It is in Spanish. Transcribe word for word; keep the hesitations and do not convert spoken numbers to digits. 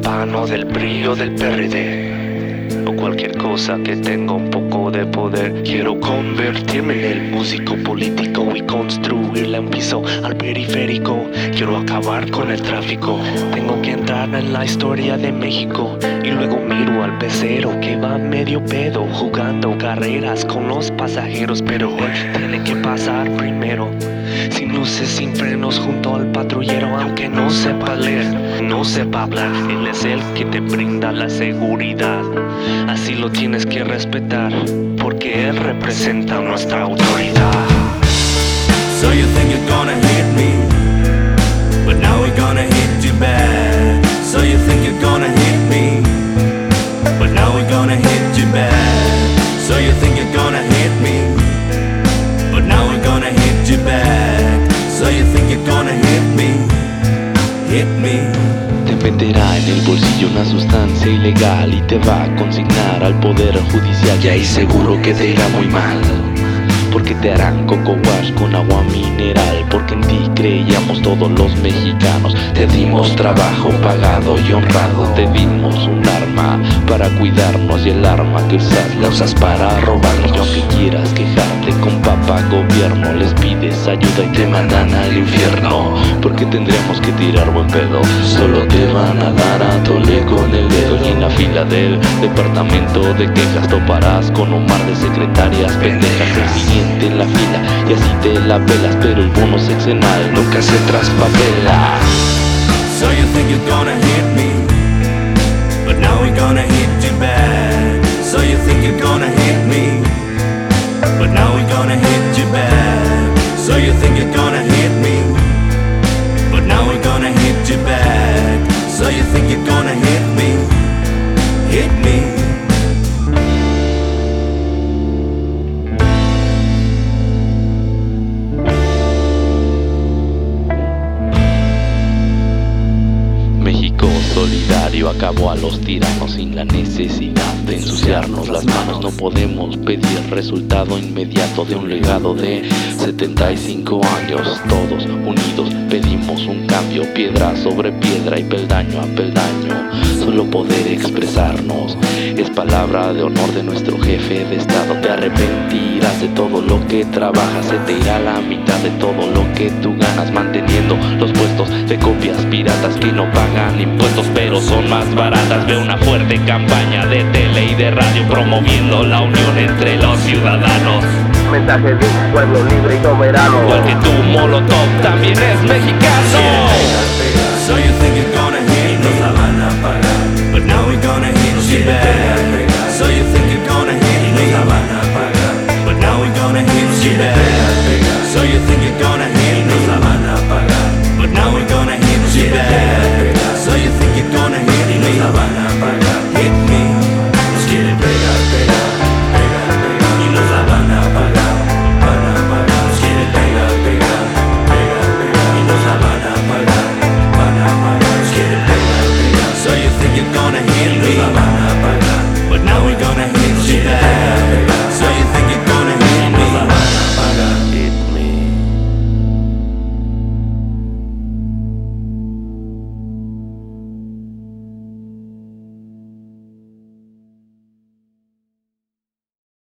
P A N o del P R I o del P R D, o cualquier cosa que tenga un poco de poder. Quiero convertirme en el músico político y construirle un piso al periférico. Quiero acabar con el tráfico. Tengo que entrar en la historia de México. Y luego miro al pecero que va medio pedo, jugando carreras con los pasajeros. Pero él tiene que pasar primero, sin luces, sin frenos, junto al patrullero. Aunque no sepa leer, no sepa hablar, él es el que te brinda la seguridad. Así lo tienes que respetar, porque él representa nuestra autoridad. So you think you're gonna hit me, but now we're gonna hit you back. So you think you're gonna hit me, but now we're gonna hit you back. So you think you're gonna hit me, but now we're gonna hit you back. So you think you're gonna hit me, hit me. Te meterá en el bolsillo una sustancia ilegal y te va a consignar al poder judicial. Y ahí seguro que te irá muy mal, porque te harán coco wash con agua mineral. Porque en ti creíamos todos los mexicanos. Te dimos trabajo pagado y honrado. Te dimos un arma para cuidarnos, y el arma que usas la usas para robarnos. Y aunque quieras quejarte con papá gobierno, les pides ayuda y te mandan al infierno. Porque tendremos que tirar buen pedo, solo te van a dar a tole con el dedo. Y en la fila del departamento de quejas toparás con un mar de secretarias pendejas. El siguiente en la fila y así te la pelas, pero el bono sexenal nunca se traspapela. So you think you're gonna hit me, but now we're gonna hit you back. So you think you're gonna hit me, but now we're gonna hit you back. So you think you're gonna hit me, but now we're gonna hit you back. So you think you're gonna hit me, hit me. México solidario acabó a los tiranos sin la necesidad de ensuciarnos las manos. No podemos pedir resultado inmediato de un legado de setenta y cinco años. Todos unidos pedimos un cambio, piedra sobre piedra y peldaño a peldaño. Solo poder expresarnos es palabra de honor de nuestro jefe de estado. Te arrepentirás de todo lo que trabajas, se te irá la mitad de todo lo que tú ganas, manteniendo los puestos de copias piratas que no pagan impuestos pero son más baratas. Ve una fuerte campaña de tele y de radio promoviendo la unión entre los ciudadanos. Mensaje de un pueblo libre y soberano. Igual que tú, Molotov también es mexicano. So you think you're gonna hit me, nos la van a pagar, but now we're gonna hit you back.